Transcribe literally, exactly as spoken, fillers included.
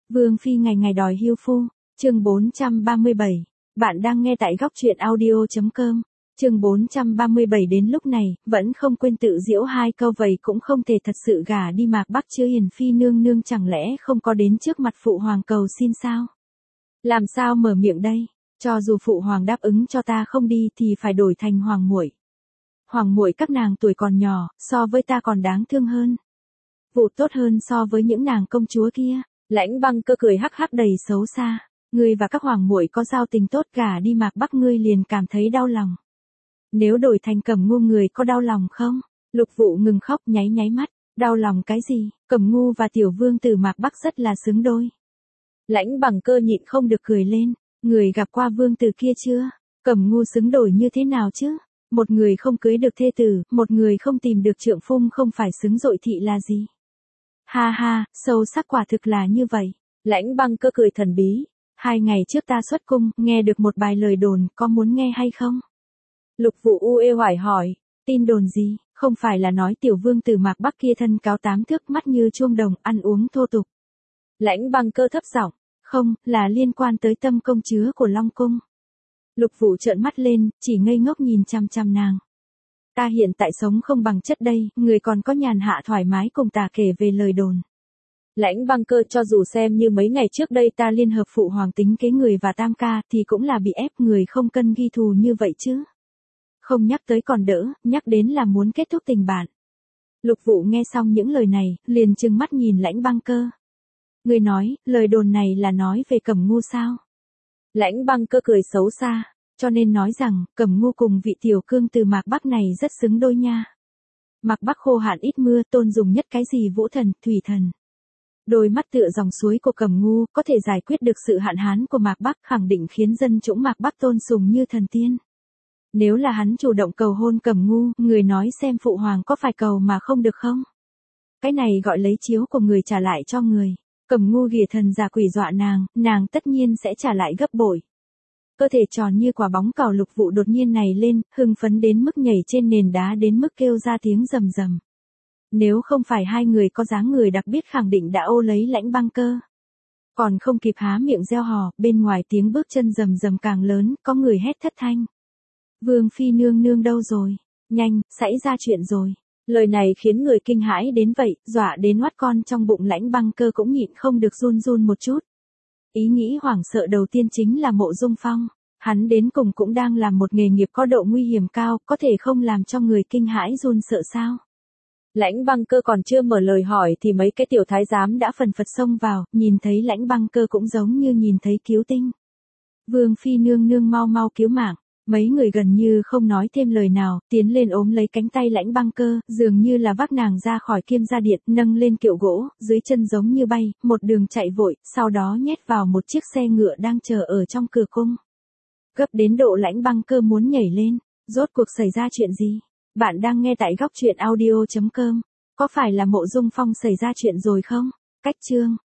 Vương phi ngày ngày đòi hưu phu, chương bốn trăm ba mươi bảy. Bạn đang nghe tại góc truyện audio chấm com. Chương bốn trăm ba mươi bảy đến lúc này, vẫn không quên tự giễu hai câu vậy cũng không thể thật sự gả đi Mạc Bắc chứ hiền phi nương nương chẳng lẽ không có đến trước mặt phụ hoàng cầu xin sao? Làm sao mở miệng đây? Cho dù phụ hoàng đáp ứng cho ta không đi thì phải đổi thành hoàng muội. Hoàng muội các nàng tuổi còn nhỏ, so với ta còn đáng thương hơn. Vụ tốt hơn so với những nàng công chúa kia. Lãnh Băng Cơ cười hắc hắc đầy xấu xa, ngươi và các hoàng muội có giao tình tốt gả đi Mạc Bắc ngươi liền cảm thấy đau lòng. Nếu đổi thành Cẩm Ngu người có đau lòng không? Lục Vụ ngừng khóc nháy nháy mắt, đau lòng cái gì? Cẩm Ngu và tiểu vương tử Mạc Bắc rất là xứng đôi. Lãnh Bằng Cơ nhịn không được cười lên, người gặp qua vương tử kia chưa? Cẩm Ngu xứng đổi như thế nào chứ? Một người không cưới được thê tử, một người không tìm được trượng phu không phải xứng dội thị là gì? Ha ha, sâu sắc quả thực là như vậy. Lãnh Băng Cơ cười thần bí. Hai ngày trước ta xuất cung, nghe được một bài lời đồn, có muốn nghe hay không? Lục Vụ u ê oải hỏi, tin đồn gì? Không phải là nói tiểu vương tử Mạc Bắc kia thân cáo tám thước mắt như chuông đồng, ăn uống thô tục. Lãnh Băng Cơ thấp giọng, không, là liên quan tới tâm công chứa của Long Cung. Lục Vụ trợn mắt lên, chỉ ngây ngốc nhìn chăm chăm nàng. Ta hiện tại sống không bằng chất đây, người còn có nhàn hạ thoải mái cùng ta kể về lời đồn. Lãnh Băng Cơ cho dù xem như mấy ngày trước đây ta liên hợp phụ hoàng tính kế người và tam ca thì cũng là bị ép người không cân ghi thù như vậy chứ. Không nhắc tới còn đỡ, nhắc đến là muốn kết thúc tình bạn. Lục Vụ nghe xong những lời này, liền trừng mắt nhìn Lãnh Băng Cơ. Người nói, lời đồn này là nói về Cẩm Ngu sao? Lãnh Băng Cơ cười xấu xa. Cho nên nói rằng, Cẩm Ngu cùng vị tiểu cương từ Mạc Bắc này rất xứng đôi nha. Mạc Bắc khô hạn ít mưa tôn dùng nhất cái gì vũ thần, thủy thần. Đôi mắt tựa dòng suối của Cẩm Ngu có thể giải quyết được sự hạn hán của Mạc Bắc khẳng định khiến dân chúng Mạc Bắc tôn sùng như thần tiên. Nếu là hắn chủ động cầu hôn Cẩm Ngu, người nói xem phụ hoàng có phải cầu mà không được không? Cái này gọi lấy chiếu của người trả lại cho người. Cẩm Ngu ghìa thần giả quỷ dọa nàng, nàng tất nhiên sẽ trả lại gấp bội. Cơ thể tròn như quả bóng cào Lục Vụ đột nhiên này lên, hưng phấn đến mức nhảy trên nền đá đến mức kêu ra tiếng rầm rầm. Nếu không phải hai người có dáng người đặc biệt khẳng định đã ô lấy Lãnh Băng Cơ. Còn không kịp há miệng reo hò, bên ngoài tiếng bước chân rầm rầm càng lớn, có người hét thất thanh. Vương phi nương nương đâu rồi? Nhanh, xảy ra chuyện rồi. Lời này khiến người kinh hãi đến vậy, dọa đến hoắt con trong bụng Lãnh Băng Cơ cũng nhịn không được run run một chút. Ý nghĩ hoảng sợ đầu tiên chính là Mộ Dung Phong. Hắn đến cùng cũng đang làm một nghề nghiệp có độ nguy hiểm cao, có thể không làm cho người kinh hãi run sợ sao? Lãnh Băng Cơ còn chưa mở lời hỏi thì mấy cái tiểu thái giám đã phần phật xông vào, nhìn thấy Lãnh Băng Cơ cũng giống như nhìn thấy cứu tinh. Vương phi nương nương mau mau cứu mạng. Mấy người gần như không nói thêm lời nào, tiến lên ôm lấy cánh tay Lãnh Băng Cơ, dường như là vác nàng ra khỏi Kiêm Gia Điện, nâng lên kiệu gỗ, dưới chân giống như bay, một đường chạy vội, sau đó nhét vào một chiếc xe ngựa đang chờ ở trong cửa cung. Gấp đến độ Lãnh Băng Cơ muốn nhảy lên, rốt cuộc xảy ra chuyện gì? Bạn đang nghe tại góc truyện audio chấm com. Có phải là Mộ Dung Phong xảy ra chuyện rồi không? Cách chương